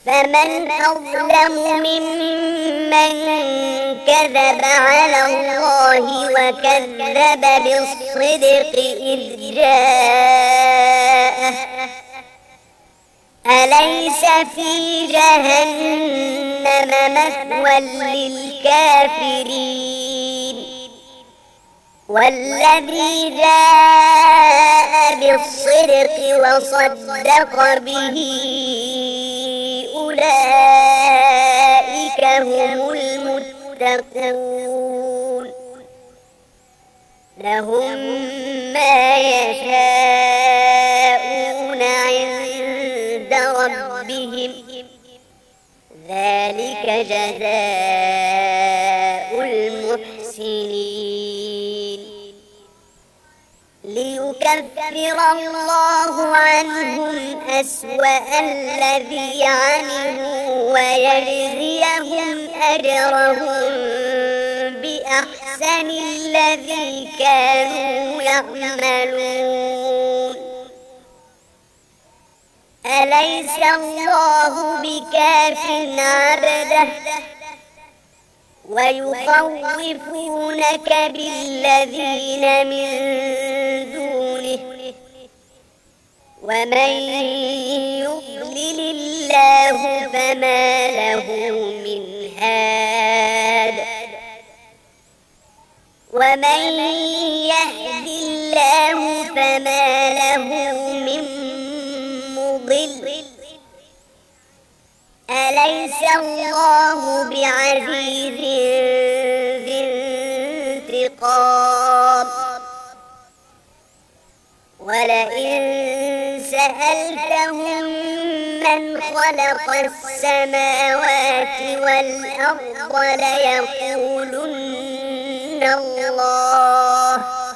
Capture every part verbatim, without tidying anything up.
فمن أظلم ممن كذب على الله وكذب بالصدق إذ جاءه أليس في جهنم مثوى للكافرين والذي جاء بالصدق وصدق به أولئك هم المتقون لهم ما يشاءون عند ربهم ذلك جزاء المحسنين ليكفر الله عنهم أسوأ الذي عملوا ويجزيهم أجرهم بأحسن الذي كانوا يعملون أليس الله بكاف عبده ويخوفونك بالذين من دونه ومن يضلل الله فما له من هاد ومن يهد الله فما له من مضل أليس الله بعزيز ذي انتقام ولئن سألتهم من خلق السماوات والأرض ليقولن الله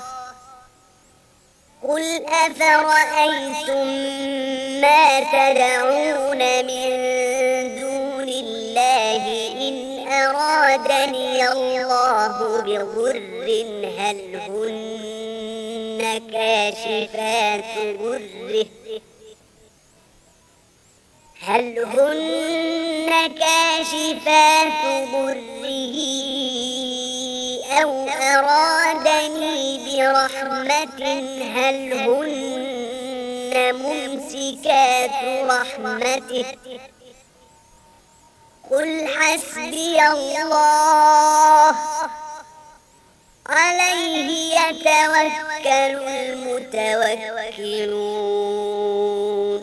قل أفرأيتم ما تدعون من دون الله إن أرادني الله بضر هل هن كاشفات ضره هل هن كاشفات ضره أو أرادني برحمة هل هن ممسكات رحمته قل حسبي الله عليه يتوكل المتوكلون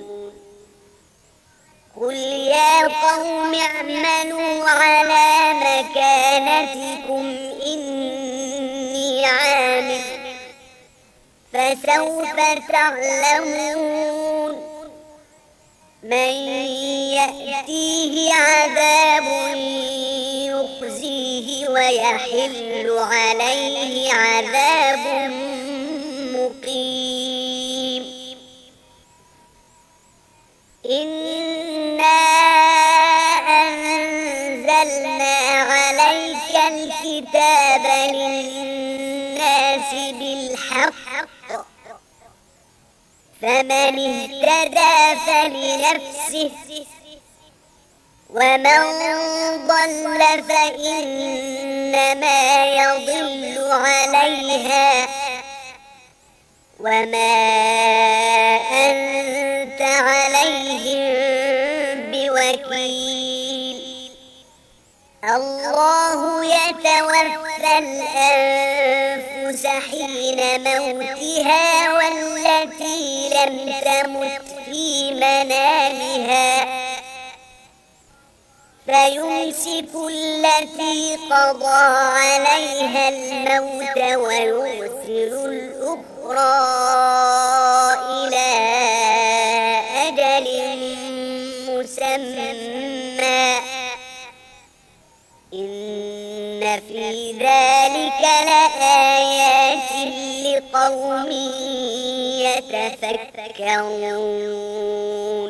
قل يا قوم اعملوا على مكانتكم إني عامل فسوف تعلمون من يأتيه عذاب يخزيه ويحل عليه عذاب مقيم إنا أنزلنا عليك الكتاب للناس بالحق فمن اهتدى فلنفسه ومن ضل فإنما يضل عليها وما أنت عليهم بوكيل الله يتوفى الأنفس حين موتها والتي لم تمت في منامها فيمسك التي قضى عليها الموت ويرسل الأخرى إلى أجل مسمى إن في ذلك لآيات لقوم يتفكرون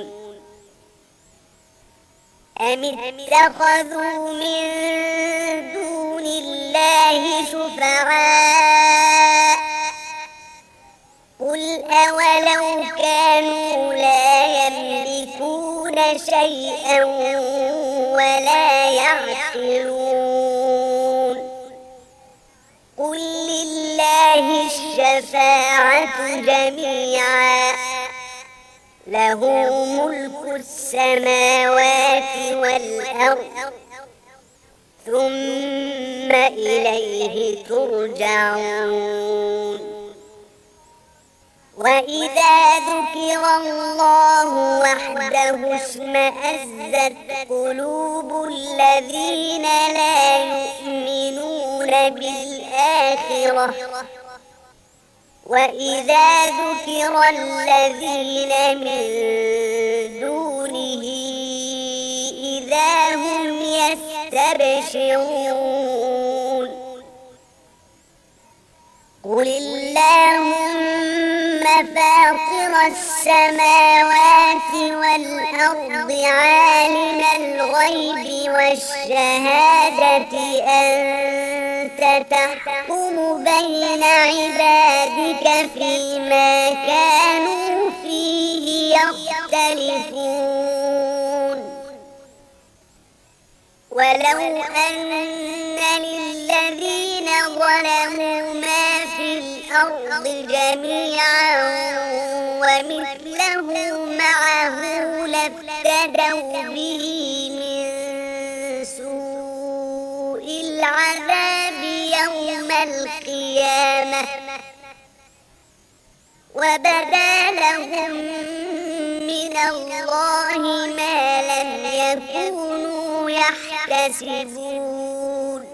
أم اتخذوا من دون الله شفعاء قل أولو كانوا لا يملكون يملكون شيئا ولا يعقلون. قل لله الشفاعة جميعا له ملك السماوات والأرض ثم إليه ترجعون. وإذا ذكر الله وحده اشمأزت قلوب الذين لا يؤمنون بالآخرة وإذا ذكر الذين من دونه إذا هم يستبشرون. قل اللهم فاطر السماوات والأرض عالم الغيب والشهادة أنت تحكم بين عبادك فيما كانوا فيه يختلفون. ولو أن للذين ظلموا ما في الأرض جميعا ومثله معه لافتدوا به من سوء العذاب يوم القيامة وبدا لهم من الله ما لم يكونوا يحتسبون.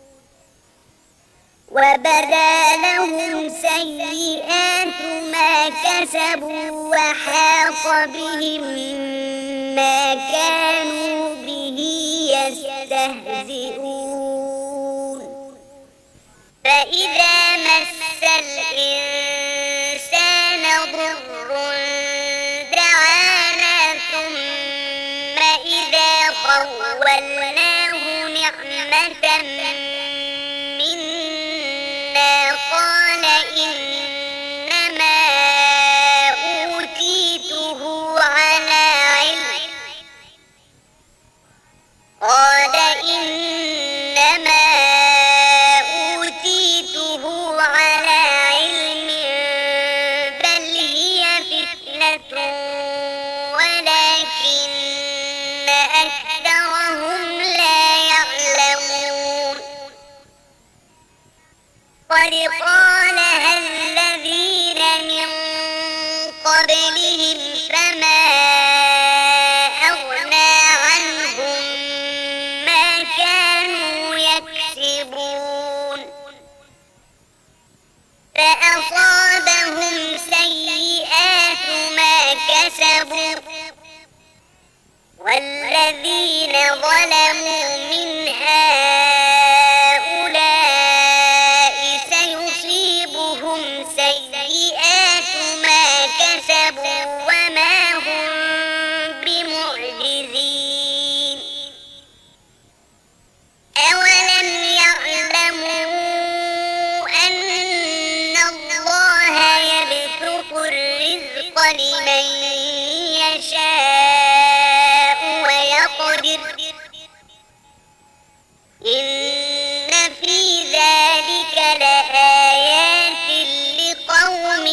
وبدا لهم سيئات ما كسبوا وحاق بهم ما كانوا به يستهزئون. فإذا مس الإنسان ضر دعانا ثم إذا خولناه نعمة قال إنما أوتيته على علم قال إنما أوتيته على علم بل هي فتنة ولكن أكثرهم لا يعلمون. قد قالها الذين من قبلهم فما أغنى عنهم ما كانوا يكسبون. فأصابهم سيئات ما كسبوا والذين ظلموا من هؤلاء سيصيبهم سيئات ما كسبوا وما هم بمعجزين. أولم يعلموا أن الله يبسط الرزق لمن يشاء ويقدر إن في ذلك لآيات لقوم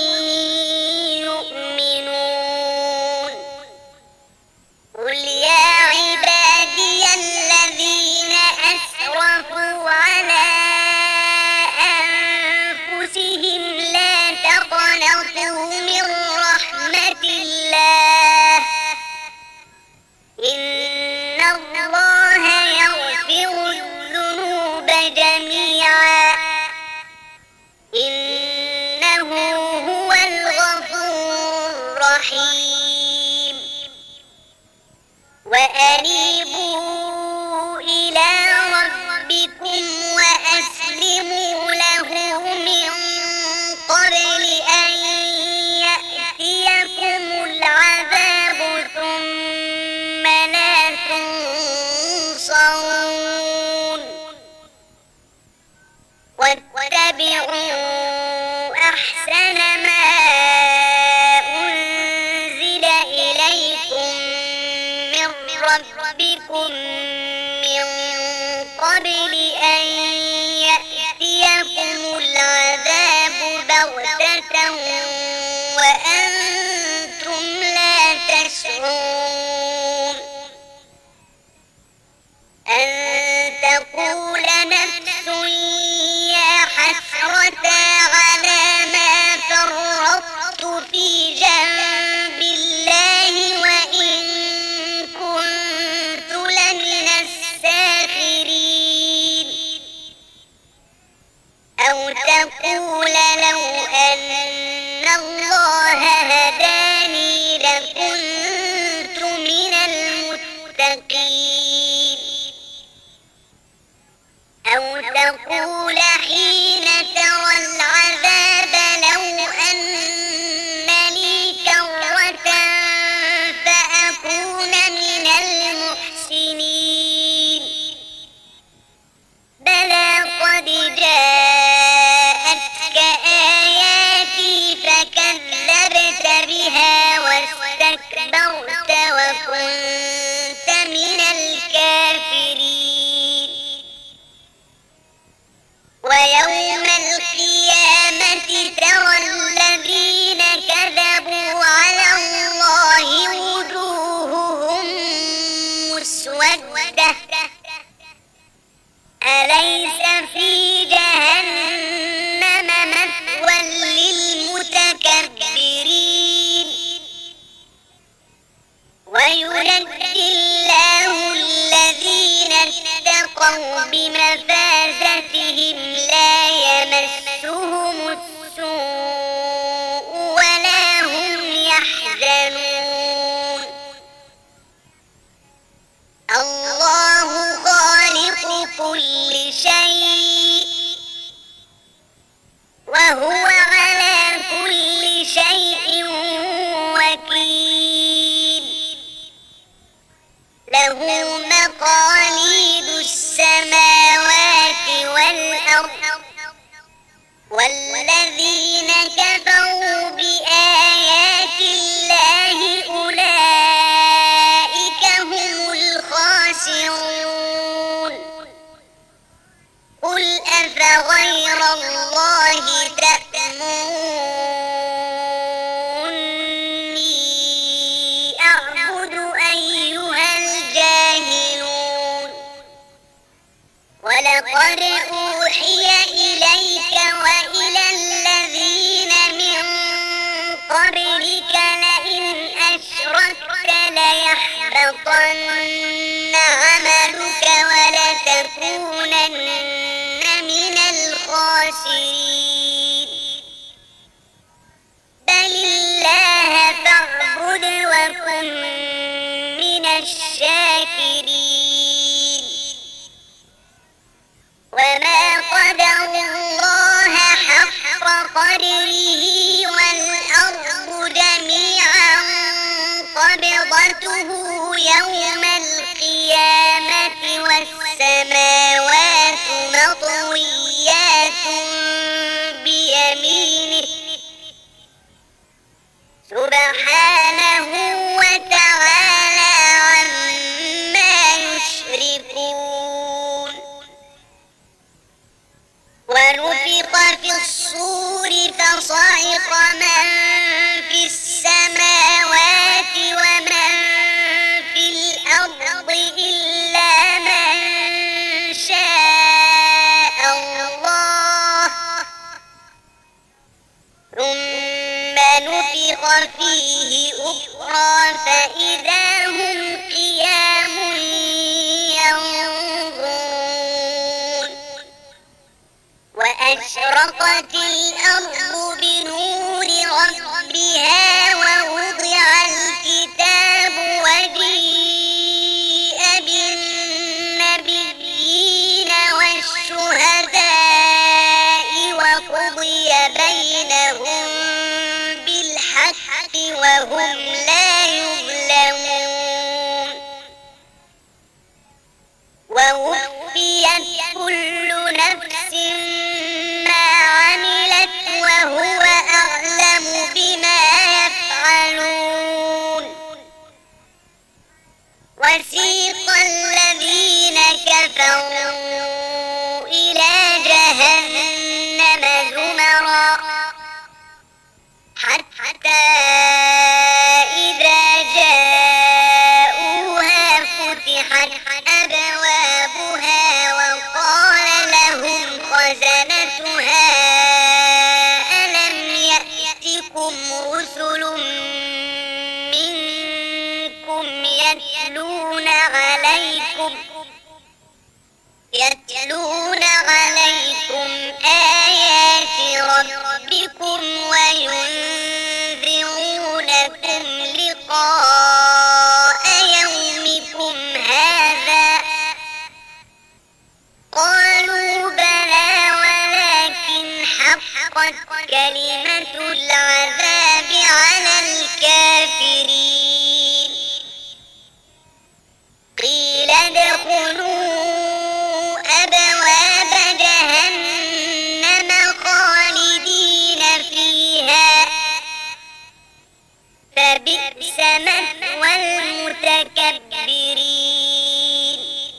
يؤمنون. قل يا عبادي الذين أسرفوا على أنفسهم لا تقنطوا من رحمة الله إن الله يغفر الذنوب جميعا إنه هو الغفور الرحيم. وأنيبوا إلى ربكم وأسلموا له من قبل أن يأتيكم العذاب ثم لا تنصرون. واتبعوا أحسن ما أنزل إليكم ربكم من قبل أن يأتيكم العذاب بغتة وأنتم لا تشعرون أن تقول نفس يا حسرة على ما فرطت في جنب الله وإن كنت لمن الساخرين أو تقول لو أن الله هداني لكنت من المتقين أو تقول حين ترى العذاب لو أن لي كرة فأكون من المحسنين بلى قد جاءتك آياتي فكذبت بها واستكبرت وكنت من الكافرين ويوم القيامة ترى الذين كذبوا على الله وجوههم مسودة أليس في جهنم مثوى للمتكبرين وينجي الله الذين اتقوا بمفازتهم لا يمسهم السوء ولا هم يحزنون الله خالق كل شيء وهو على كل شيء وكيل له مقاليد السماوات والأرض والذين كفروا بآيات الله أولئك هم الخاسرون قل أفغير الله تأمروني أعبد أيها الجاهلون ولقد أوحي إليك وإلى الذين من قبلك لئن أشركت ليحبطن عملك ولتكونن من الخاسرين بل الله فاعبد وكن من الشاكرين وما قدر الله حق قدره والأرض جميعا قبضته يوم القيامة والسماوات مطويات بيمينه سبحانه وتعالى عما يشركون ونفخ في الصور فصعق من في السماوات ومن في الأرض إلا من شاء الله ثم نفخ فيه أخرى فإذا هم قيام ينظرون وأشرقت الأرض بنور ربها ووضع الكتاب وجيء بالنبيين والشهداء وقضي بينهم بالحق وهم لا يظلمون ووفيت كل نفس ما عملت كفروا إلى جهنم زمرا حتى إذا جاءوها فتحت أبوابها وقال لهم خزنتها ألم يأتكم رسل منكم يتلون عليكم يتلون عليكم آيات ربكم وينذرونكم لقاء يومكم هذا قالوا بلى ولكن حقت كلمة العذاب على الكافرين قيل ادخلوا أبواب جهنم خالدين فيها فبئس مثوى المتكبرين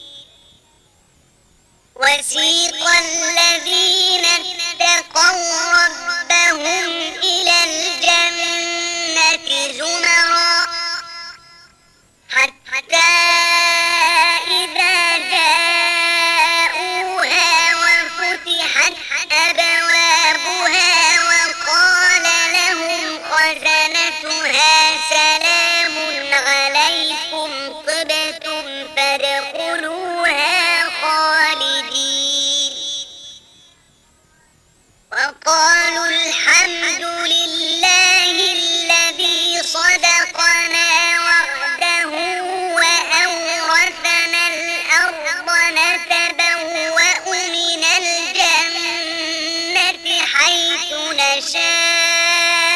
وسيق الذين اتقوا ربهم إلى الجنة زمرا حتى إذا جاءوها وفتحت أبوابها وقال لهم خزنتها سلام عليكم طبتم فادخلوها خالدين وقالوا الحمد لله الذي صدقنا وعده وأورثنا الأرض نتبوأ من الجنة حيث نشاء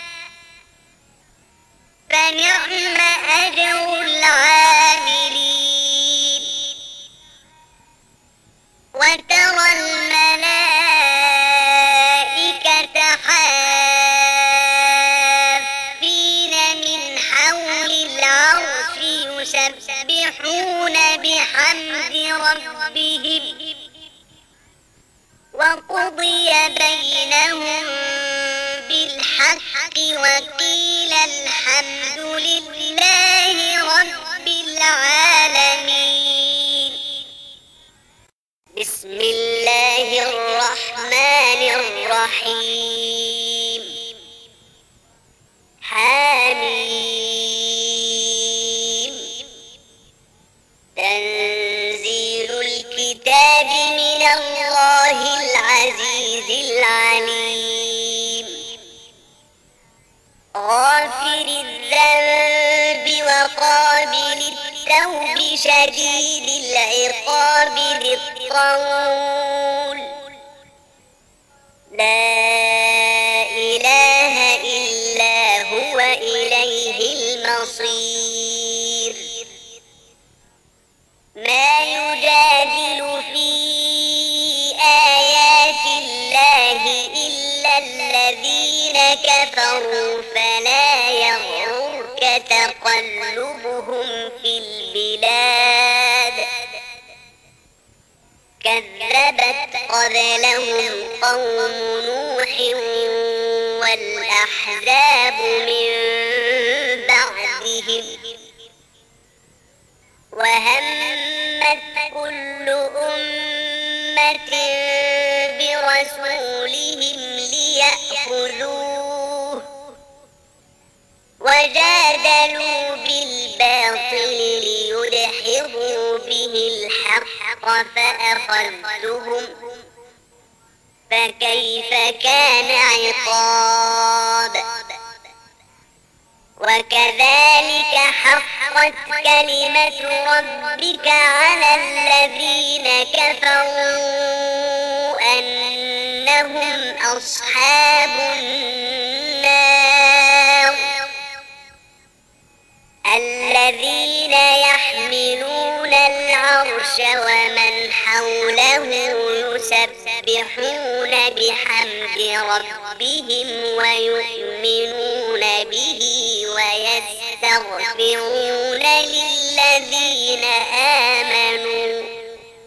فنعم أجر العاملين وترى الملائكة حافين من حول العرش يسبحون بحمد ربهم وقضي بينهم بالحق وقيل الحمد لله رب العالمين بسم الله الرحمن الرحيم حميم تنزيل الكتاب من الله العزيز العليم غافر الذنب وقابل التوب شديد العقاب ذي الطول لا إله إلا هو إليه المصير ما يجادل في آيات الله إلا الذين كفروا فلا يغررك تقلبهم في البلاد كذبت قبلهم قوم نوح والأحزاب من بعدهم وهمت كل أمة برسولهم ليأخذوه وجادلوا بالباطل ليدحضوا به الحق فأخذتهم فكيف كان عقاب وكذلك حقت كلمة ربك على الذين كفروا أنهم أصحاب النار الذين يحملون العرش ومن حوله يسبحون بحمد ربهم ويؤمنون به ويستغفرون للذين آمنوا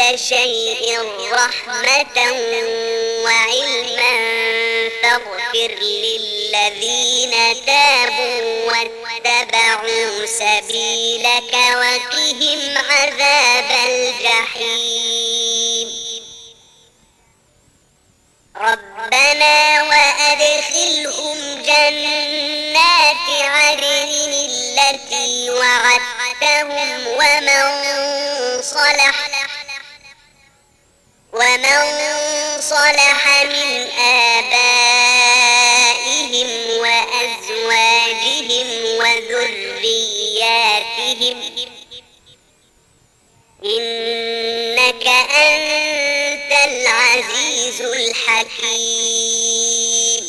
شيء رحمة وعلما فاغفر للذين تابوا واتبعوا سبيلك وقهم عذاب الجحيم ربنا وأدخلهم جنات عدن التي وعدتهم ومن صلح ومن صلح من آبائهم وأزواجهم وذرياتهم إنك أنت العزيز الحكيم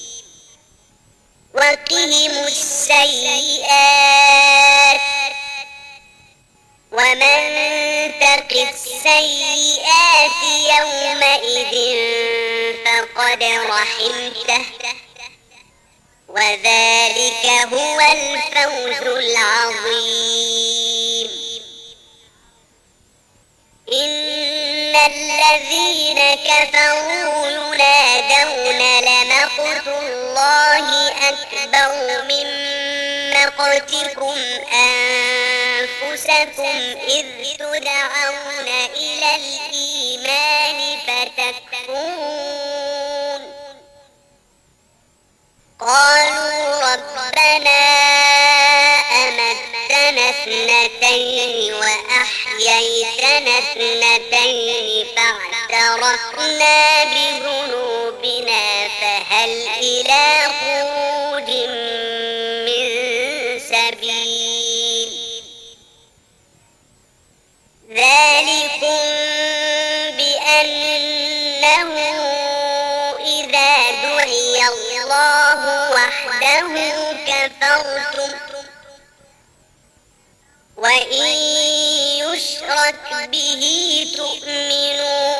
وقهم السيئات ومن تق السيئات يومئذ فقد رحمته وذلك هو الفوز العظيم إن الذين كفروا ينادون لمقت الله أكبر من مقتكم أنفسكم إذ تدعون إلى الإيمان فتكفرون قالوا ربنا أمتنا اثنتين وأحييتنا اثنتين فاعترفنا بذنوبنا فهل إلى خروج من سبيل ذلكم بأنه إذا دعي الله وحده كفرتم وإن يشرك به تؤمنوا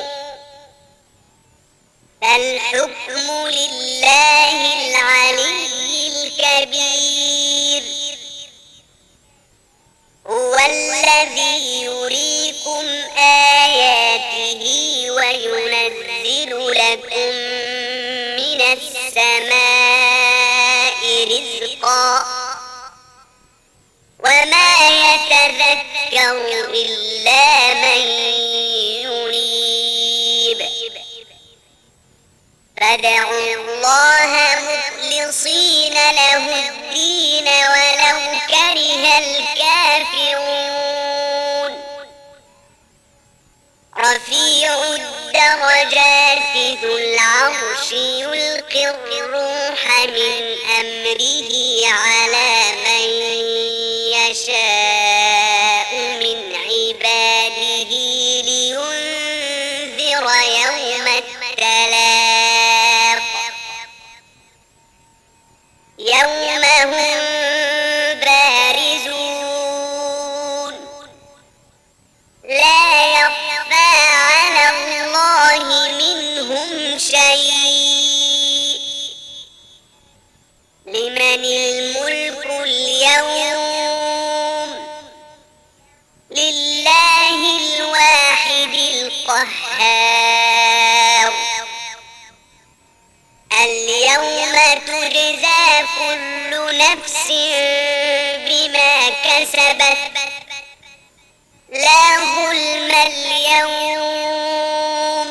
فالحكم لله العلي الكبير هو الذي يريكم آياته وينزل لكم من السماء رزقا وما يتذكر إلا من ينيب فادعوا الله مخلصين له الدين ولو كره الكافرون رفيع الدرجات ذو العرش يلقي الروح من أمره على من يشاء من عباده لينذر يوم التلاق يوم هم بارزون لا يخفى على الله منهم شيء لمن الملك اليوم لله الواحد القهار اليوم تجزى كل نفس بما كسبت لا ظلم اليوم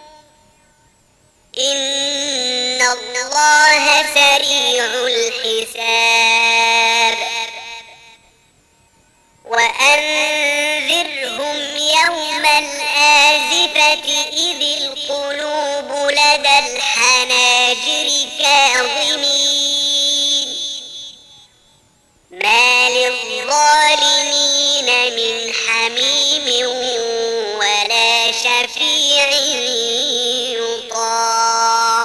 إن الله سريع الحساب وأنذرهم يوم الآزفة إذ القلوب لدى الحناجر كاظمين ما للظالمين من حميم ولا شفيع يطاع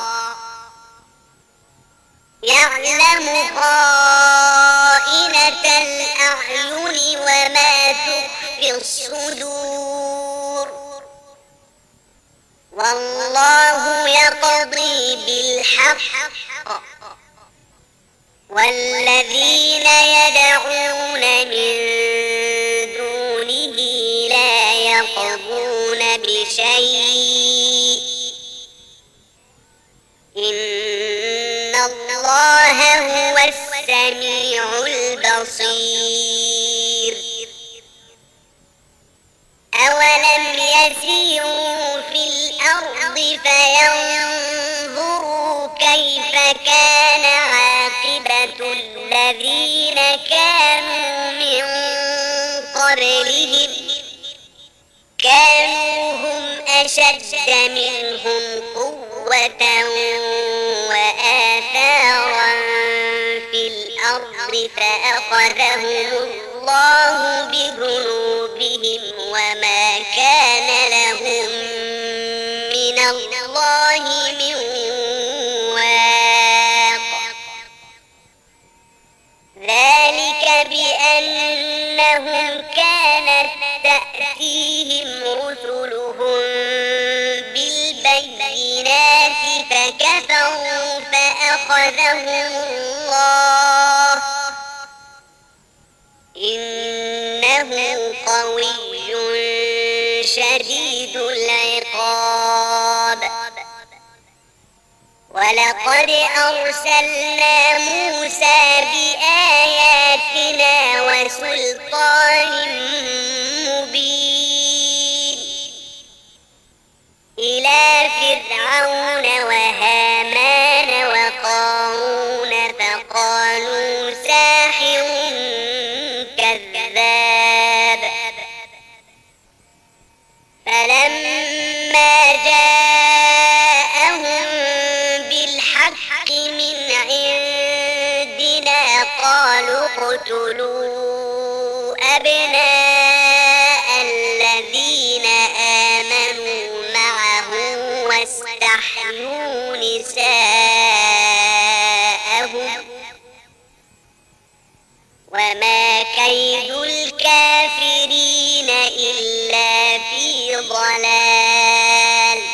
يعلم خائنة الأعين وما تخفي الصدور والله يقضي بالحق والذين يدعون من دونه لا يقضون الله هو السميع البصير أولم يسيروا في الأرض فينظروا كيف كان عاقبة الذين كانوا من قبلهم كانوا هم أشد منهم قوة وآثارا في الأرض فأخذهم الله بذنوبهم وما كان لهم من الله من واق ذلك بأنهم كانت تأتيهم رسلهم بالبينات فكفروا فأخذهم الله إنه قوي شديد العقاب ولقد أرسلنا موسى بآياتنا وسلطان مبين إلى فرعون وهامان وقارون فقالوا ساحر كذاب فلما جاءهم بالحق من عندنا قالوا اقتلوا أبناء الذين آمنوا معه واستحيوا نساءهم وما كيد الكافرين إلا في ضلال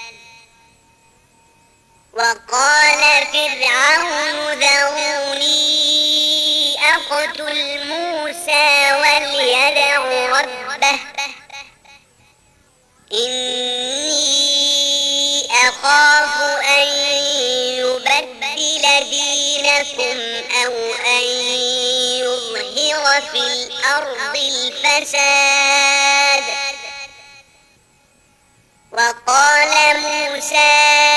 وقال فرعون ذروني أقتل موسى وليدع ربه إني أخاف أن يبدل دينكم أو أن يظهر في الأرض الفساد وقال موسى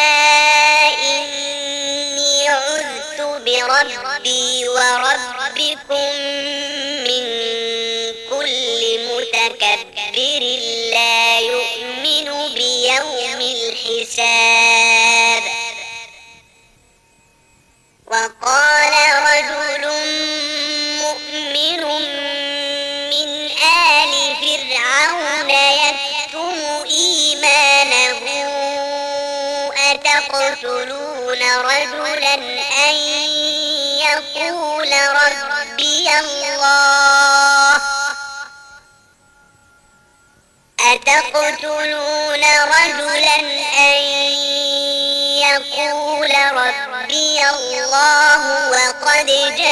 إني عذت بربي وربكم من كل متكبر لا يؤمن بيوم الحساب وقال رجل مؤمن من آل فرعون يكتم إيمانه أتقتلون رجلا أن يقول ربي الله أتقتلون رجلا أن يقول ربي الله وقد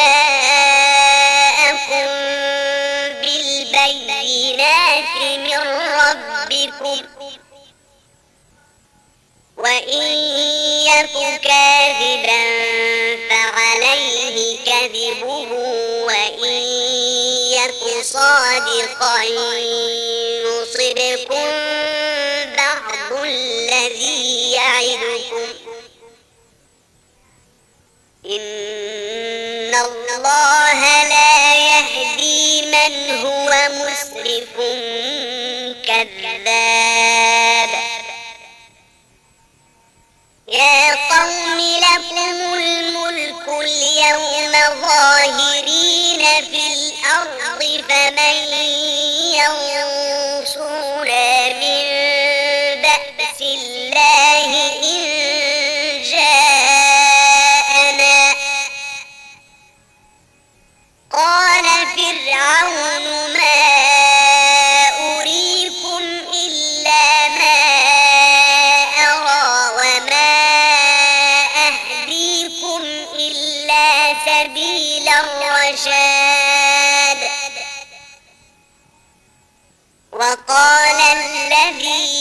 جاءكم بالبينات من ربكم وإن يك كاذبا فعليه كذبه وإن يك صادقا يصبكم بعض الذي يعدكم إن الله لا يهدي من هو مسرف كذاب يا قوم لكم الملك اليوم ظاهرين في الأرض فمن ينصرنا من بأس الله إن جاءنا قال فرعون ما أريكم إلا ما أرى وما أهديكم إلا سبيل الرشاد وقال الذي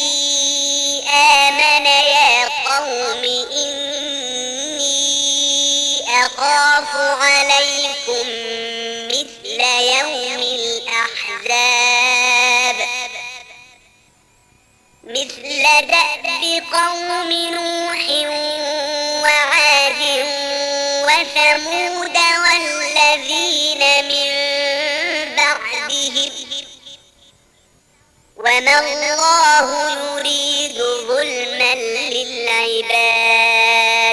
آمن يا قوم إني يخاف عليكم مثل يوم الأحزاب مثل دأب قوم نوح وعاد وثمود والذين من بعدهم وما الله يريد ظلما للعباد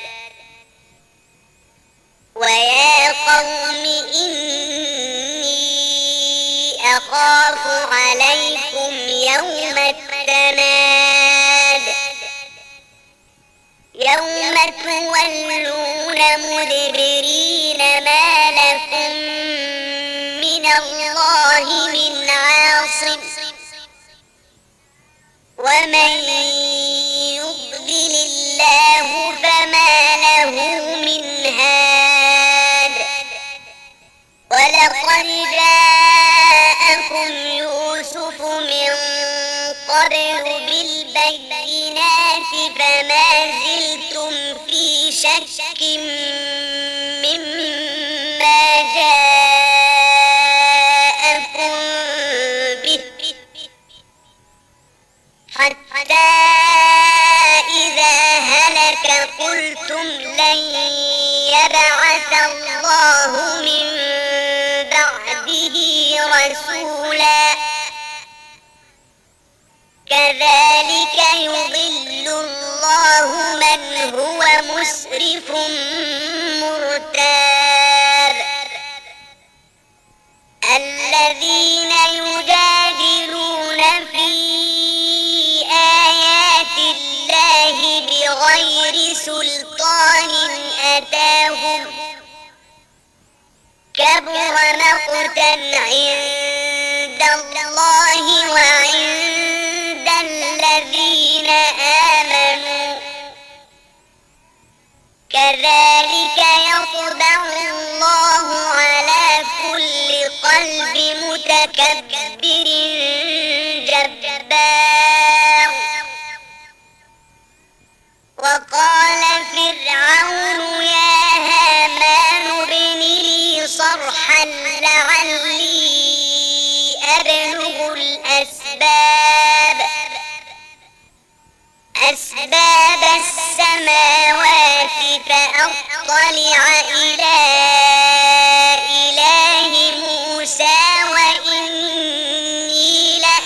ويا قوم إني أخاف عليكم يوم التناد يوم تولون مدبرين ما لكم من الله من عاصم ومن يضلل الله فما له من هاد ولقد جاءكم يوسف من قبل بالبينات فما زلتم في شك مما جاءكم به حتى إذا هلك قلتم لن يبعث الله من بعده رسولا كذلك يضل الله من هو مسرف مرتاب الذين يجادلون في آيات الله بغير سلطان أتاهم كبر مقتا عند الله وعند الذين آمنوا كذلك يطبع الله على كل قلب متكبر جبار وقال فرعون يا هامان ابن لي صرحا لعلي أبلغ الأسباب أسباب السماوات فأطلع إلى إله موسى وإني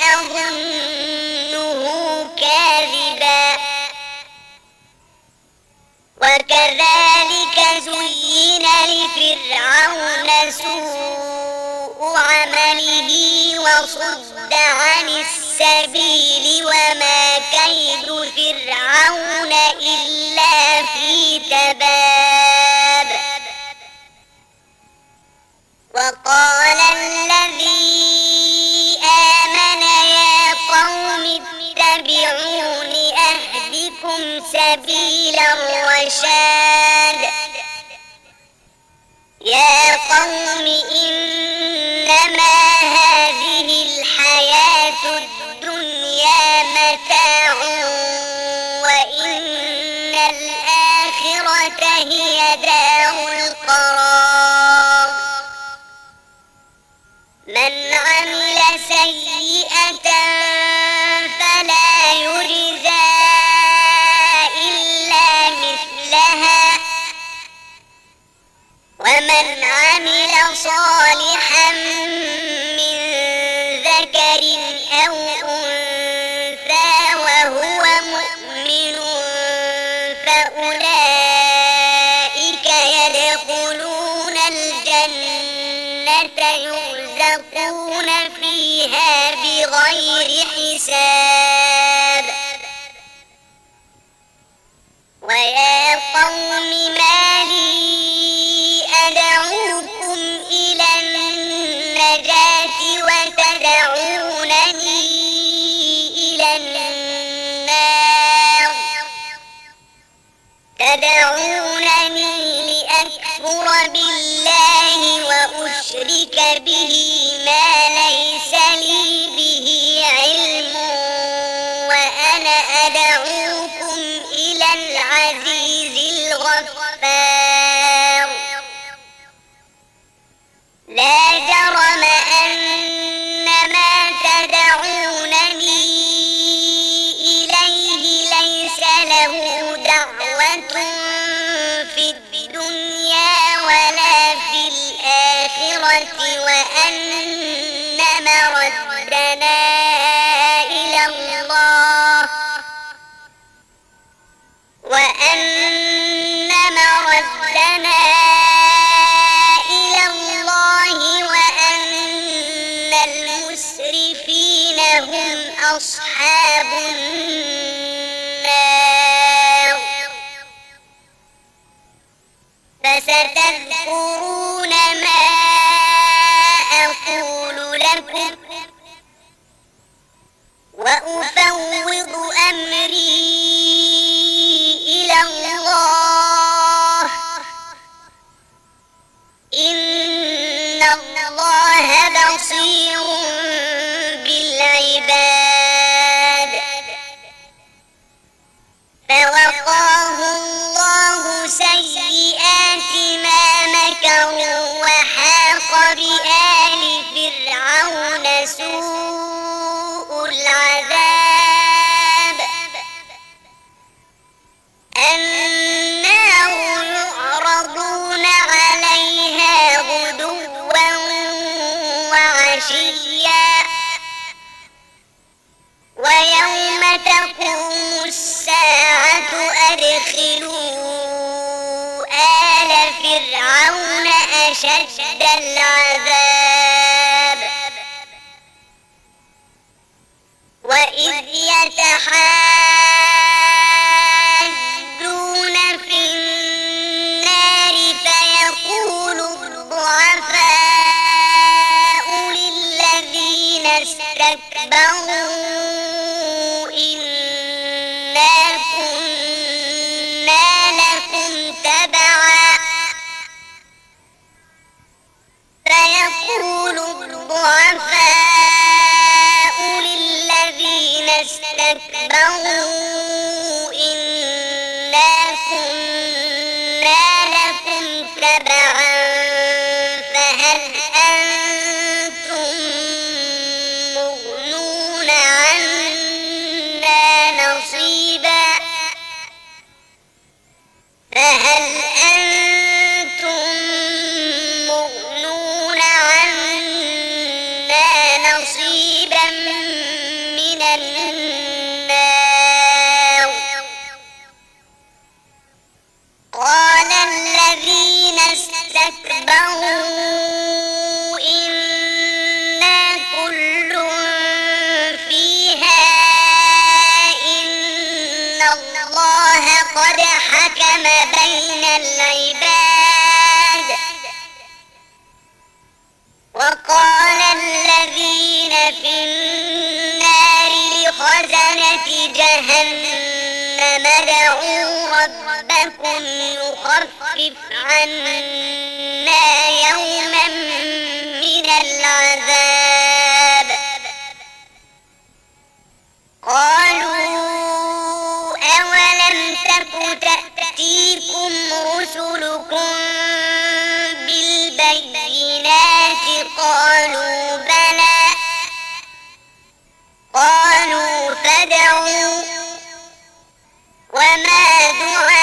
لأظنه كاذبا وكذلك زين لفرعون سوء عمله وصد عن السبيل وما كيد فرعون إلا في تباب وقال الذي آمن يا قوم اتبعون أهدكم سبيل الرشاد يا قوم إنما هذه الحياة الدنيا متاع وإن الآخرة هي دار القرار من عمل سيئة فلا يجزى إلا مثلها ومن عمل صالحا من ذكر أو أنثى وهو مؤمن فأولئك يدخلون الجنة يرزقون فيها بغير حساب ويا قوم ما لي أدعوكم إلى النجاة وتدعونني إلى النار تدعونني لأكفر بالله وأشرك به ما ليس لي به علم وأنا أدعوكم إلى العزيز الغفار أقول لكم وأفوض أمري إلى الله إن الله بصير بالعباد. فوقاه الله سيئات ما مكروا وحاق بآل فرعون سوء العذاب. النار يعرضون عليها غدوا وعشيا ويوم تقوم الساعة أدخلوا آل فرعون أشد العذاب. وإذ يتحاجون في النار فيقول الضعفاء للذين استكبروا إنا كنا لكم تبعا فيقول الضعفاء للذين استكبروا إنا كنا لكم تبعا فهل أنتم مغنون عنا نصيبا فهل أنتم مغنون عنا نصيبا من النار. قال الذين استكبروا إنا كل فيها إن الله قد حكم بين العباد. وقال الذين في النار لخزنة جهنم ادعوا ربكم يخفف عنا يوما من العذاب. قالوا أولم تك تأتيكم رسلكم بالبينات قالوا بلى قالوا فادعوا وما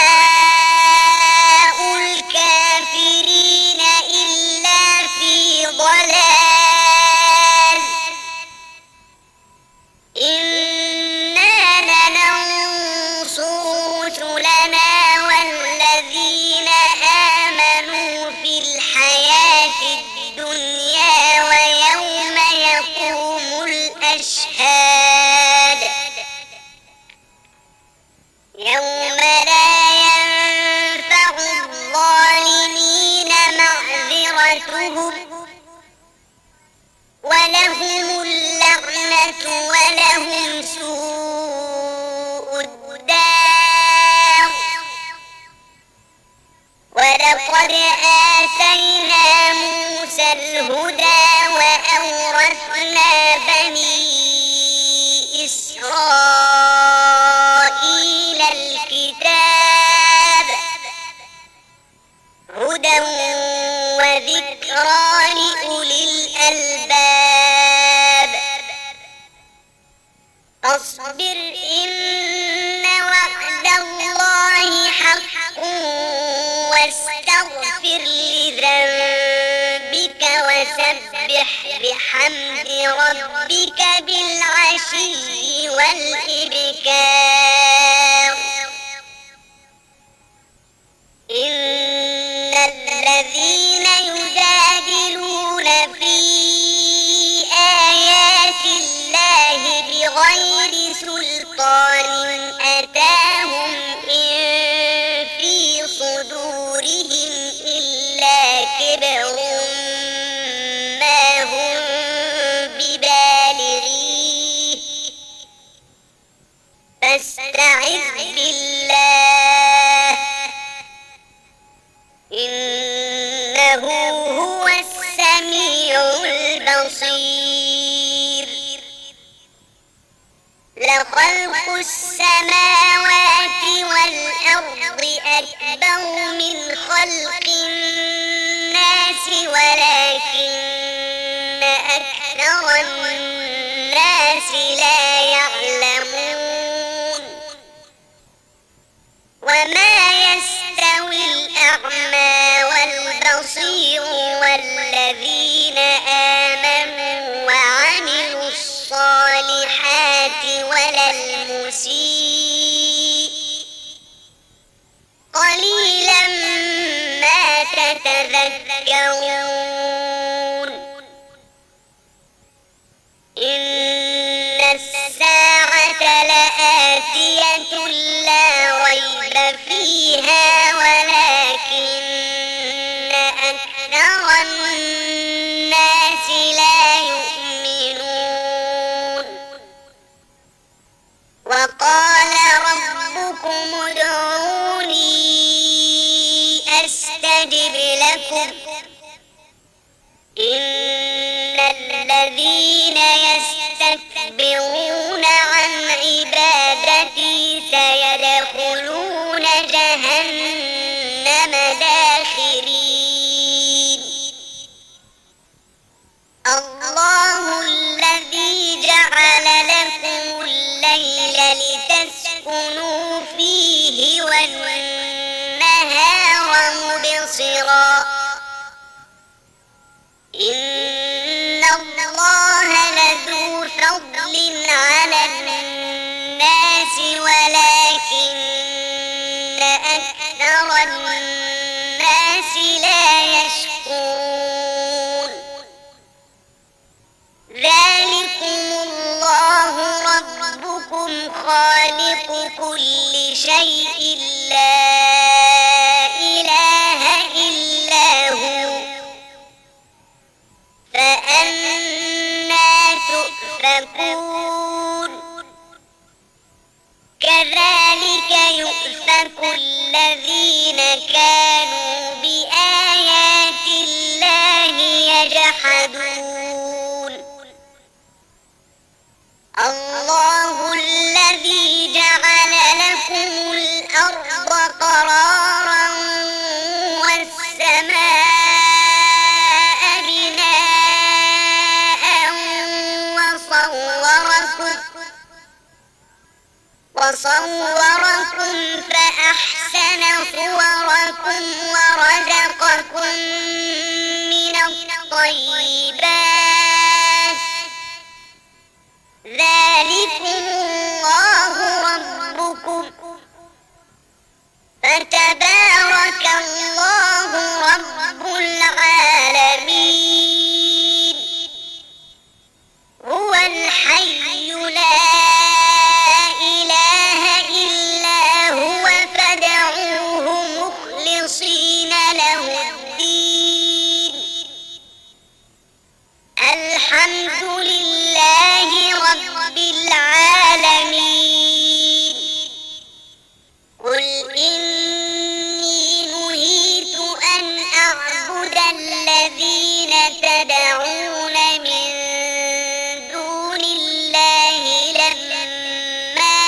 دعاء الكافرين إلا في ضلال. إنا لننصر رسلنا والذين آمنوا في الحياة الدنيا ويوم يقوم الأشهاد. يوم لا ينفع الظالمين معذرتهم ولهم اللعنة ولهم سوء الدار. ولقد آتينا موسى الهدى وأورثنا بني إسرائيل الكتاب هدى وذكرى لأولي الألباب. فاصبر إن وعد الله حق واستغفر لذنبك وسبح بحمد ربك بالعشي والإبكار. إن الذين يجادلون في آيات الله بغير سلطان أتاهم إن في صدورهم إلا كبر ما هم هو السميع البصير. لخلق السماوات والأرض أكبر من خلق الناس ولكن أكثر الناس لا يعلمون. وما يستوي الأعمى والبصير والذين آمنوا وعملوا الصالحات ولا المسيء قليلا ما تتذكرون. إن الساعة لآتية لا ريب فيها ولكن أكثر الناس لا يؤمنون. وقال ربكم ادعوني أستجب لكم. إن الذين يستكبرون عن عبادتي سيدخلون جهنم داخرين. الله الذي جعل لكم الليل لتسكنوا فيه والنهار مبصرا. إن الله لذو فضل على الناس ولكن أكثر الناس لا يشكرون. ذلكم الله ربكم خالق كل شيء لا إله إلا هو فأنى تؤفكون. كذلك يؤفك الذين كانوا بآيات الله يجحدون. الله الذي جعل لكم الأرض قرارا والسماء بناء وصوركم وصوركم فأحسن صوركم ورزقكم من الطيبات. ذلكم الله ربكم فتبارك الله رب العالمين. هو الحي لا إله إلا هو فادعوه مخلصين له الدين. الحمد لله رب العالمين. قل إني نهيت أن أعبد الذين تدعون من دون الله لما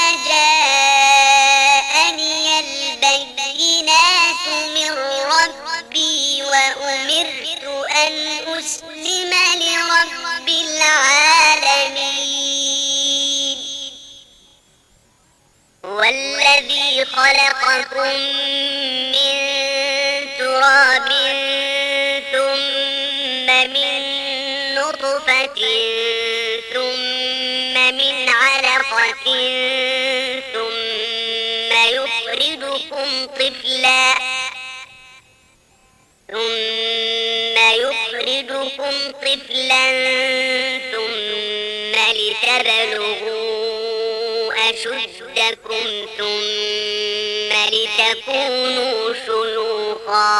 جاءني البينات من ربي وأمرت أن أسلم لرب العالمين. والذي خلقكم من تراب ثم من نطفة ثم من علقة ثم يخرجكم طفلا ثم يخرجكم طفلا ثم لتبلغوا أشدكم ثم لتكونوا شيوخا.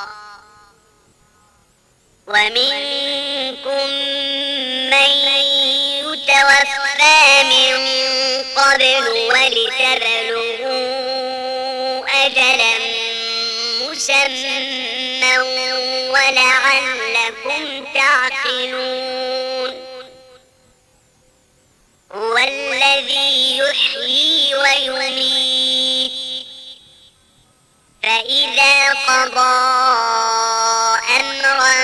ومنكم من يتوفى من قبل ولتبلغوا أجلا مسمى ولعلكم لعلكم تعقلون هو الذي يحيي ويميت فإذا قضى أمرا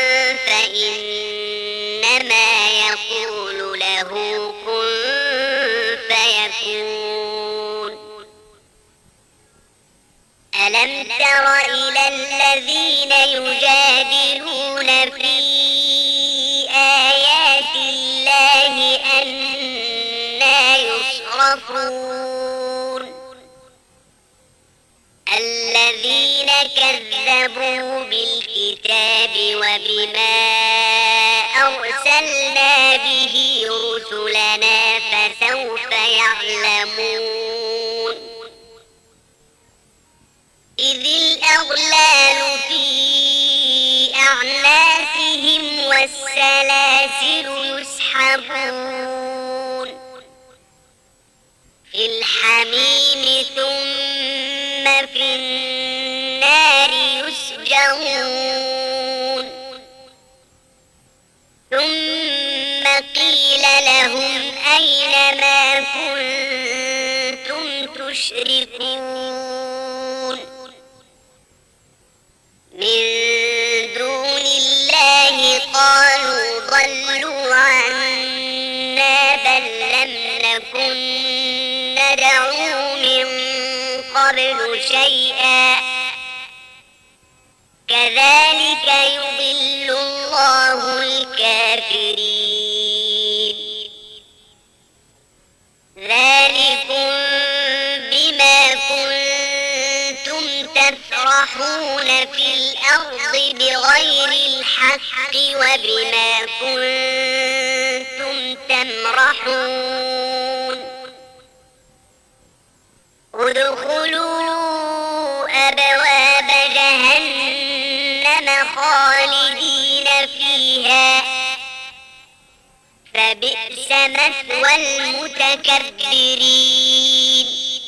فإنما يقول له كن فيكون ألم تر إلى الذين يجادلون في آيات الله أنى يصرفون الذين كذبوا بالكتاب وبما أرسلنا به رسلنا فسوف يعلمون إذ الأغلال في أعناقهم والسلاسل يسحبون في الحميم ثم في النار يسجرون ثم قيل لهم أين ما كنتم تشركون من دون الله قالوا ضلوا عنا بل لم نكن ندعو من قبل شيئا كذلك يضل الله الكافرين ذلكم بما كنتم تفرحون في الأرض بغير الحق وبما كنتم تمرحون ادخلوا أبواب جهنم خالدين فيها فبئس مثوى المتكبرين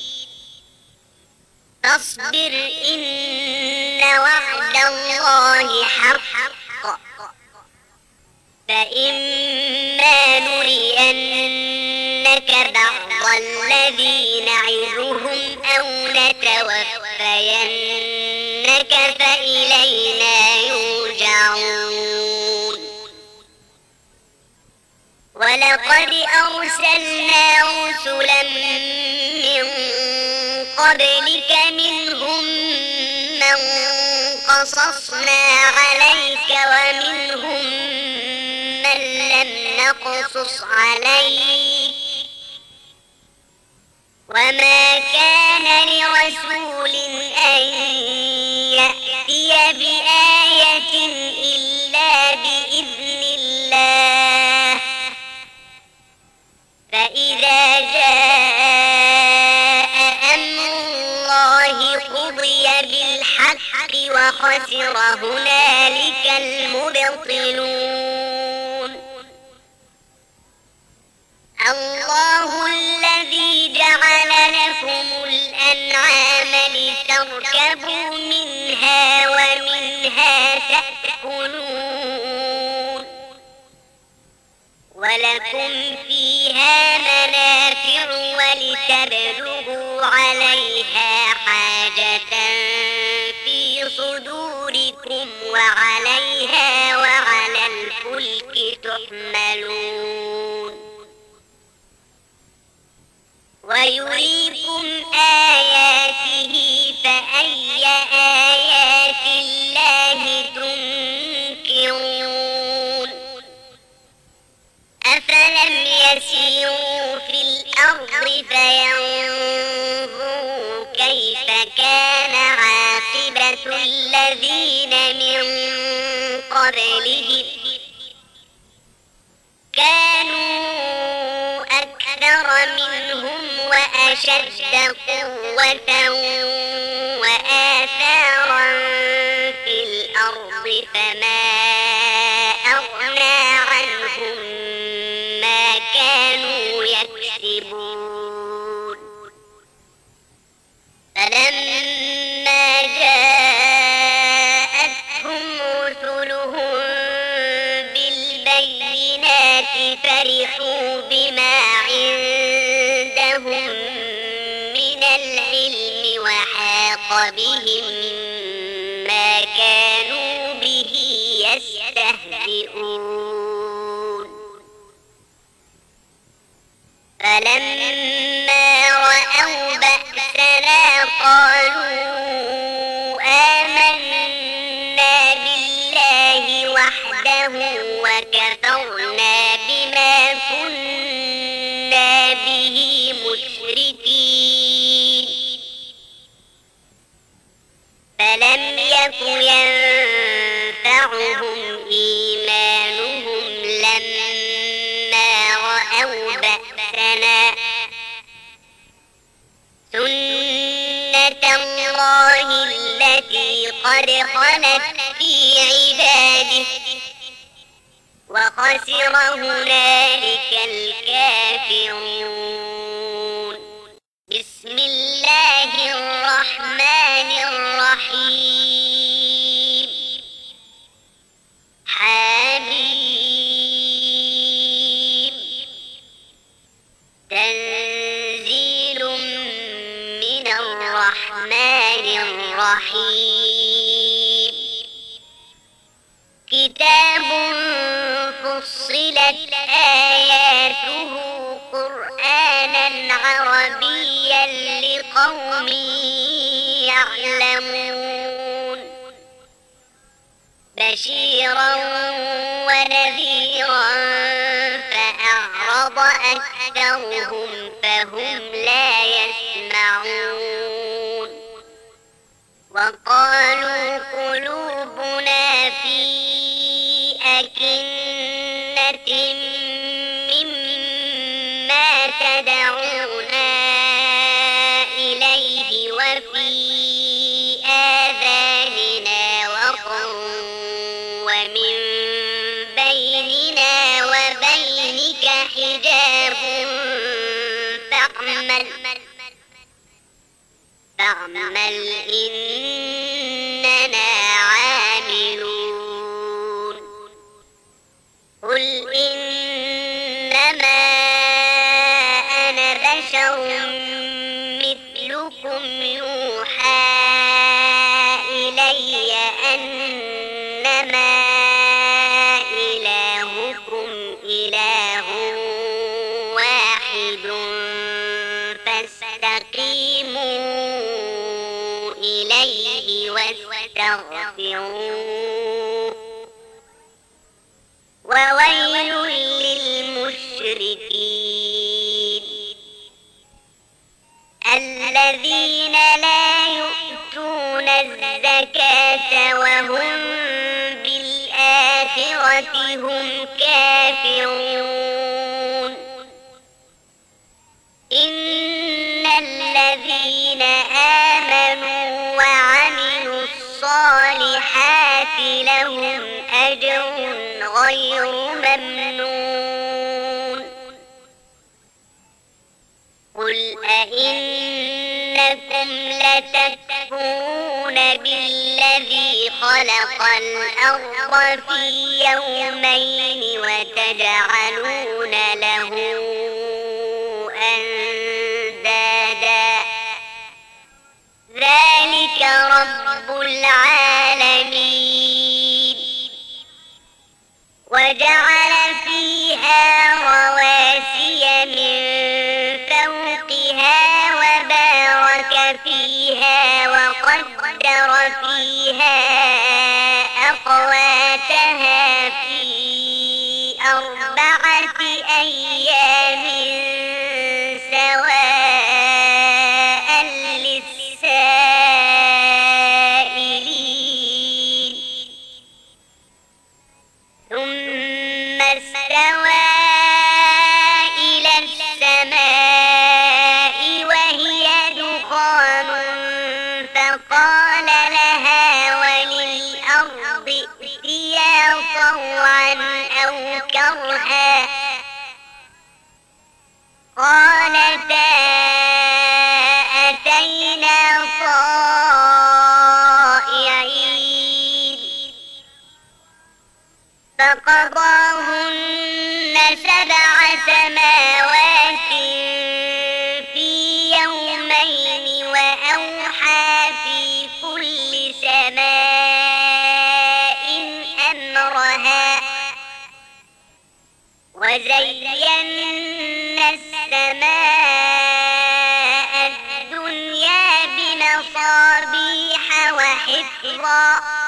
فاصبر إن وعد الله حق فإما نرينك بعض الذي نعدهم أو نتوفينك فإلينا يرجعون ولقد أرسلنا رسلا من قبلك منهم من قصصنا عليك ومنهم من لم نقصص عليك وما كان لرسول أن يأتي بآية إلا بإذن الله فإذا جاء أمر الله قضي بالحق وخسر هنالك المبطلون الله الذي جعل لكم الأنعام لتركبوا منها ومنها تأكلون ولكم فيها منافع ولتبلغوا عليها حاجة في صدوركم وعليها وعلى الفلك تحملون ويريكم آياته فأي آيات الله تنكرون أفلم يسيروا في الأرض فينظروا كيف كان عاقبة الذين من قبلهم كانوا أكثر منهم وأشد قوة وآثارا في الأرض فما أغنى عنهم ما كانوا يكسبون فلما جاءتهم رسلهم فرحوا بما عندهم من العلم وحاق بهم ما كانوا به يستهزئون فلما رأوا بأسنا قالوا آمنا بالله وحده وكفرنا بما كنا به مشركين فلم يك ينفعهم إيمانهم لما رأوا بأسنا سنة الله التي قد خلت في عباده وخسر هنالك الكافرون. بسم الله الرحمن الرحيم. حميم. تنزيل من الرحمن الرحيم. كتاب فصلت آياته قرآنا عربيا لقوم يعلمون بشيرا ونذيرا فأعرض أكثرهم فهم لا يسمعون وقالوا قلوبنا في أكنة مما تدعونا إليه وفي آذاننا وقر ومن بيننا وبينك حجاب فاعمل فاعمل إننا عاملون. قل إنما أنا بشر مثلكم يوحى إلي أنما إلهكم إله واحد فاستقيموا إليه واستغفروه وويل للمشركين الذين لا يؤتون الزكاة وهم بالآخرة هم كافرون. إن الذين آمنوا وعملوا الصالحات لهم أجر غير ممنون. قل أئنكم لتكفرون بالذي خلق الأرض في يومين وتجعلون له أندادا ذلك رب العالمين. وجعل فيها رواسي من فوقها وبارك فيها وقدر فيها أقواتها في أربعة أيام سواء للسائلين. ثم استوى إلى السماء وهي دخان فقال لها وللأرض ائتيا طوعا أو كرها قالتا أتينا طائعين. فقضاهن سبع سماوات في يومين وأوحى في كل سماء أمرها وزينا السماء الدنيا بمصابيح وحفظا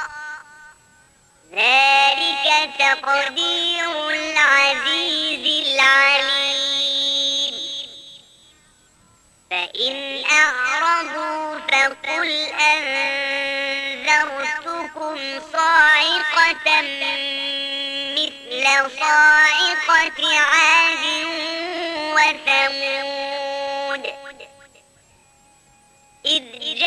ذلك تقدير العزيز العليم فإن أعرضوا فقل أنذرتكم صاعقة مثل صاعقة عاد وثمود إذ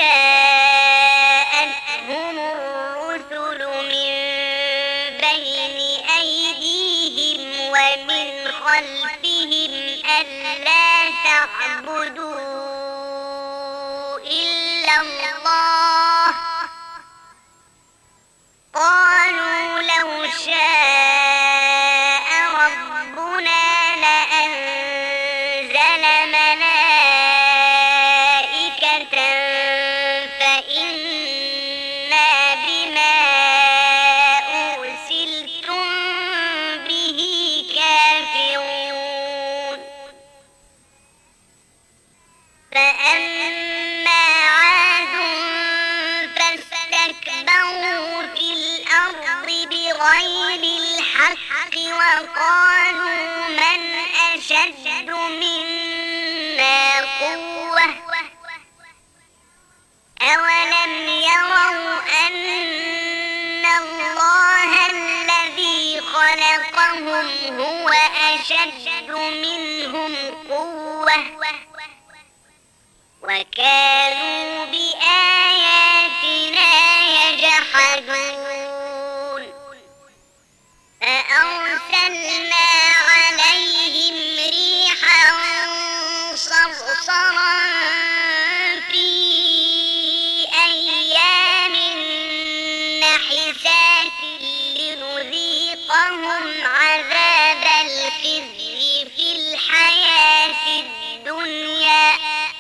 جاءتهم الرسل من بين أيديهم ومن خلفهم ألا تعبدوا إلا الله قالوا لو شاء ربنا لأنزل ملائكة فإنا بما أرسلتم به كافرون فأما عاد فاستكبروا في الأرض بغير الحق وقالوا من أشد منا قوة أولم يروا أن الله الذي خلقهم هو أشد منهم قوة وكانوا بآياتنا يجحدون فأرسلنا عليهم ريحا صرصرا في أيام نحسات لنذيقهم عذاب الخزي في الحياة الدنيا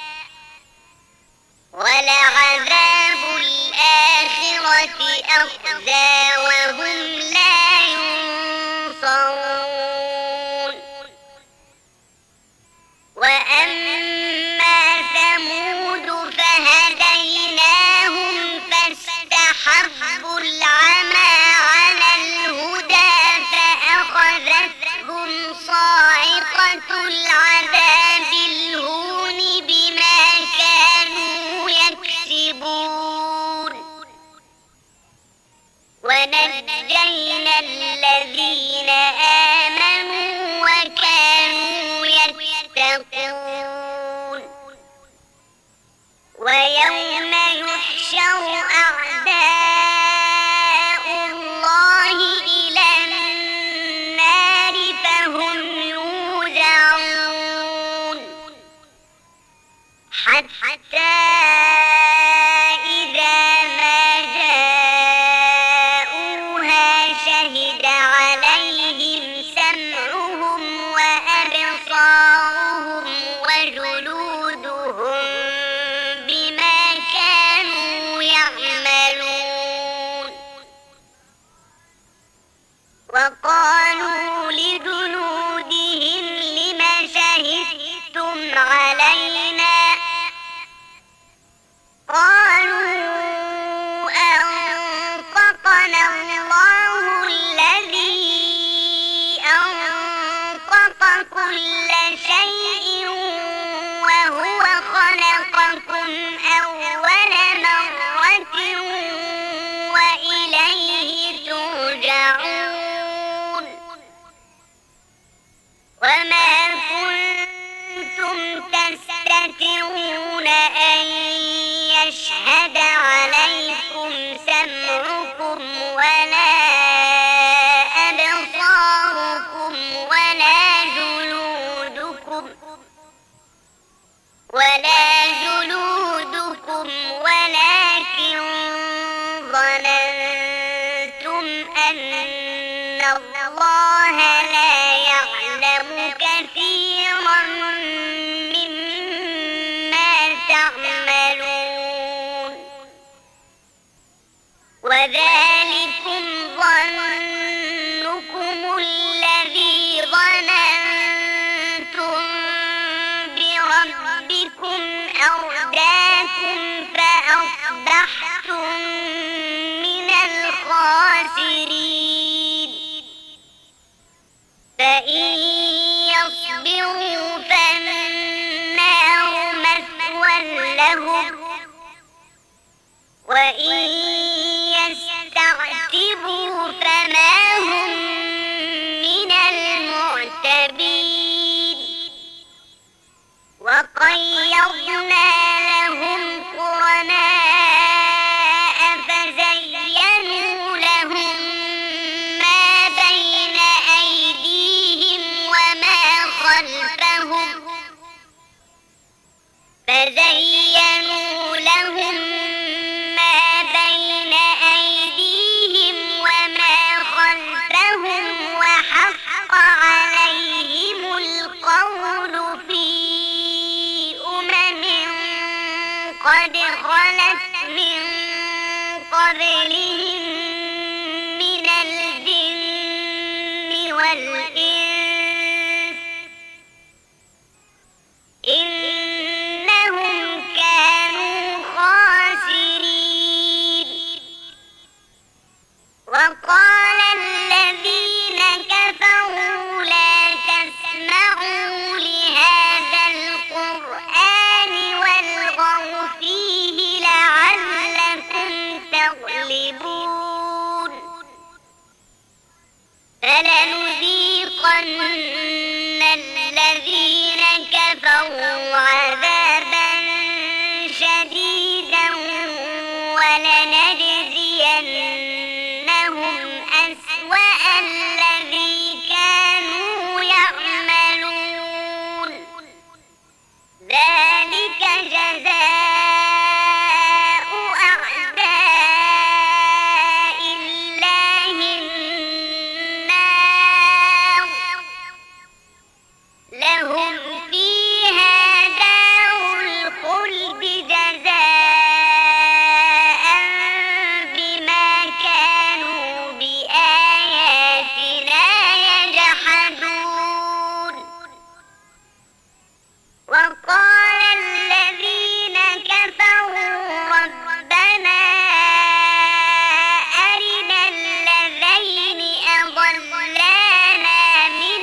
ولعذاب الآخرة أخزى وهم لا ينصرون وأما ثمود فهديناهم فاستحبوا العمى على الهدى فأخذتهم صاعقة العذاب الهون بما كانوا يكسبون ونجينا الذين آمنوا وكانوا يتقون ويوم يحشر أعداء الله إلى النار فهم يوزعون حتى إذا ما جاءوها شهد عليهم سمعهم وأبصارهم وجلودهم بما كانوا يعملون وقالوا لجلودهم لم شهدتم علينا قالوا أنطقنا الله الذي أنطق كل شيء وهو خلقكم أول مرة وإليه ترجعون وما كنتم تستترون أن يشهد عليكم سمعكم ولا أبصاركم ولا جلودكم ولا جلودكم ولكن ظننتم أن الله لا يعلم كثيرا وإن يستعتبوا فما هم من المعتبين وقيضنا لهم قرناء فزينوا لهم ما بين أيديهم وما خلفهم فزينوا لهم ما بين أيديهم وما خلفهم وحق عليهم القول في أمم قد خلت من قبلهم من الجن والإنس إنهم كانوا خاسرين وقال الذين كفروا لا تسمعوا لهذا القرآن والغوا فيه لعلكم تغلبون فلنذيقن الذين كفروا عذابا شديدا ولنجزينهم أسوأ الذي كانوا يعملون ذلك جزاء أعداء الله النار لهم فيها دار الخلد جزاء بما كانوا بآياتنا يجحدون وقال الذين كفروا ربنا أرنا الذين أضلانا من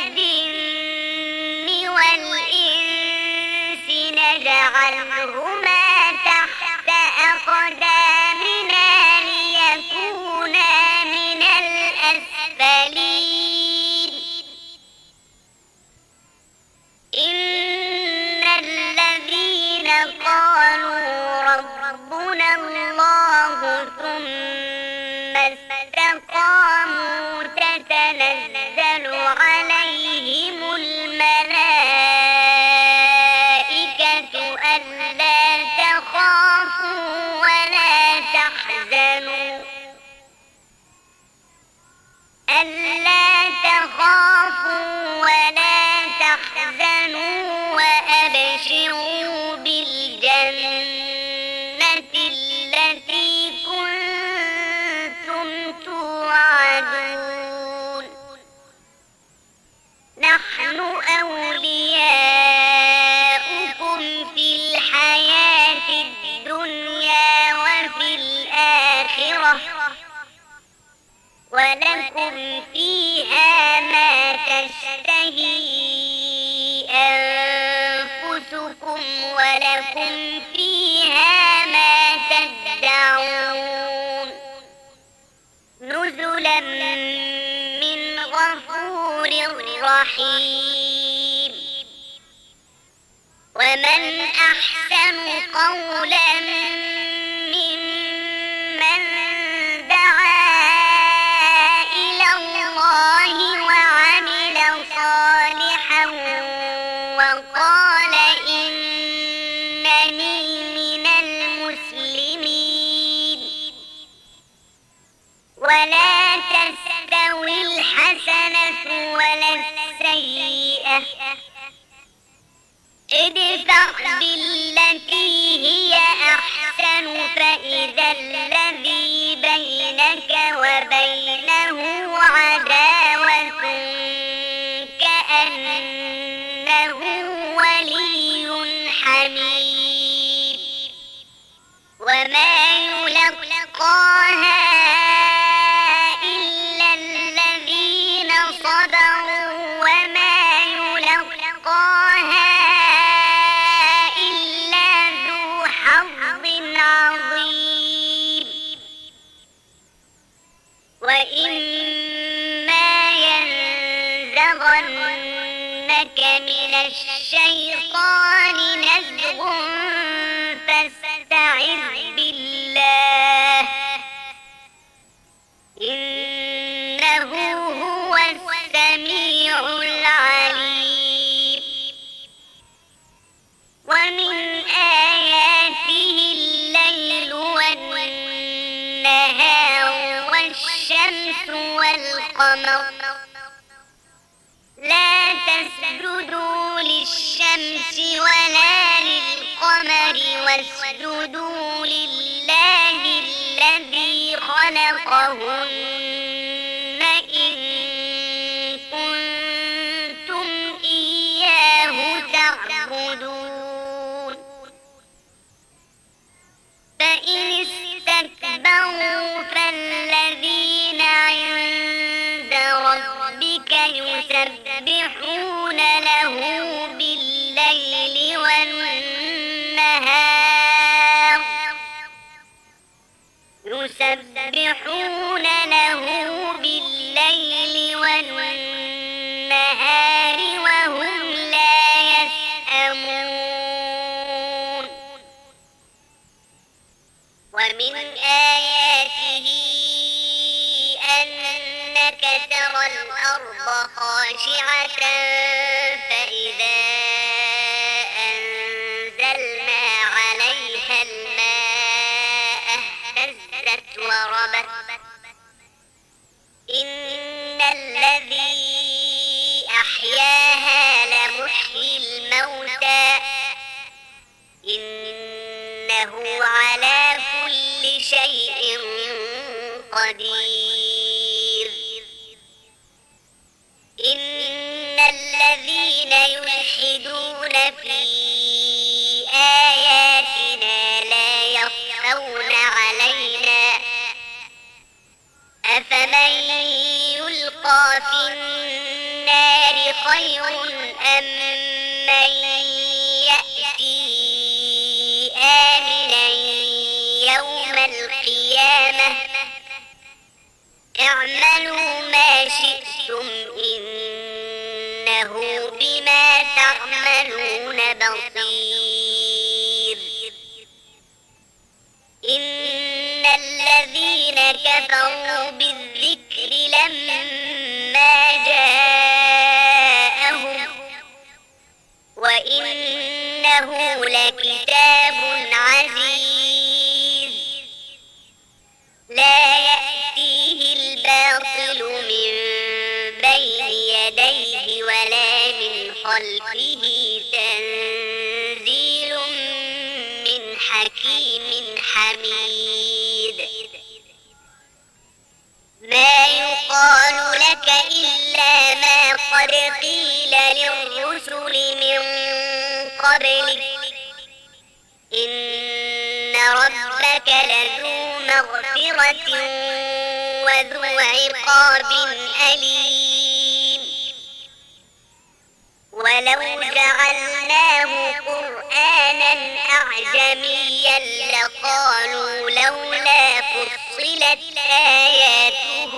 الجن والإنس نجعلهما تحت أقدامنا ليكونا من الأسفلين إن الذين قالوا ربنا الله ثم استقاموا تتنزل عليهم الملائكة ألا تخافوا ولا تحزنوا ألا تخافوا ولا تحزنوا وأبشروا بالجنة التي كنتم توعدون نحن أولياؤكم في الحياة الدنيا وفي الآخرة ولكم فيها ما تشتهي أنفسكم ولكم فيها ما تدعون نزلا من غفور رحيم ومن أحسن قولا ممن دعا إلى الله وعمل صالحا وقال إنني من المسلمين ولا تستوي الحسنة ولا السيئة ادفع بالتي هي أحسن فإذا الذي بينك وبينه عداوة كأنه ولي حميم وما يلقاها إلا الذين صبروا وما يلقاها إلا ذو حظ عظيم ينزغنك من الشيطان نزغ فاستعذ بالله إنه هو السميع العليم ومن آياته الليل والنهار والشمس والقمر لا تسجدوا للشمس ولا للقمر واسجدوا لله الذي خلقهن إن كنتم إياه تعبدون فإن استكبروا فالذين عند ربك يسبحون له بالليل والنهار يسبحون له بالليل والنهار وهم لا يسأمون ومن آياته أنك ترى الأرض خاشعة فإذا أنزلنا عليها الماء اهتزت وربت إن الذي أحياها لمحيي الموتى إنه على كل شيء قدير إن الذين يلحدون في آياتنا لا يخفون علينا أفمن يلقى في النار خير أم من يأتي آمنا يوم القيامة اعملوا ما شئتم إنه بما تعملون بصير إن الذين كفروا بالذكر لما جاءهم وإنه لكتاب عزيز لا يأتيه الباطل من بين يديه ولا من خلفه تنزيل من حكيم حميد ما يقال لك إلا ما قد قيل للرسل من قبلك إن ربك لذو مغفرة وذو عقاب أليم ولو جعلناه قرآنا أعجميا لقالوا لولا فصلت آياته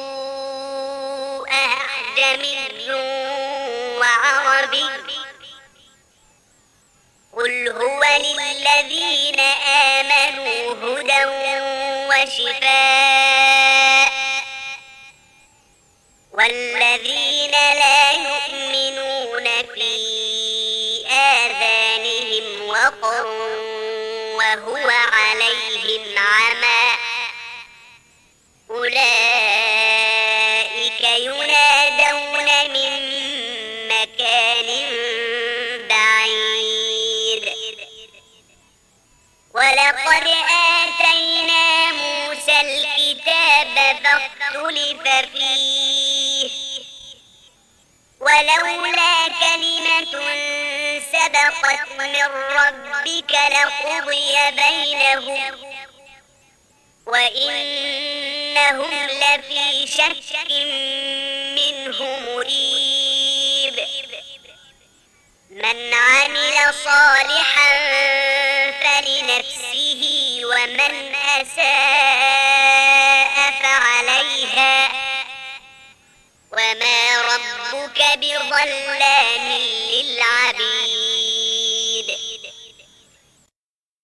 أعجمي وعربي قل هو للذين آمنوا هدى وشفاء والذين لا يؤمنون في آذانهم وقر وهو عليهم عمى أولئك ينادون من مكان بعيد ولقد آتينا موسى الكتاب فاختلف فيه ولولا كلمة سبقت من ربك لقضي بينهم وإنهم لفي شك منه مريب من عمل صالحا فلنفسه ومن أساء فعليها وما ربك بظلام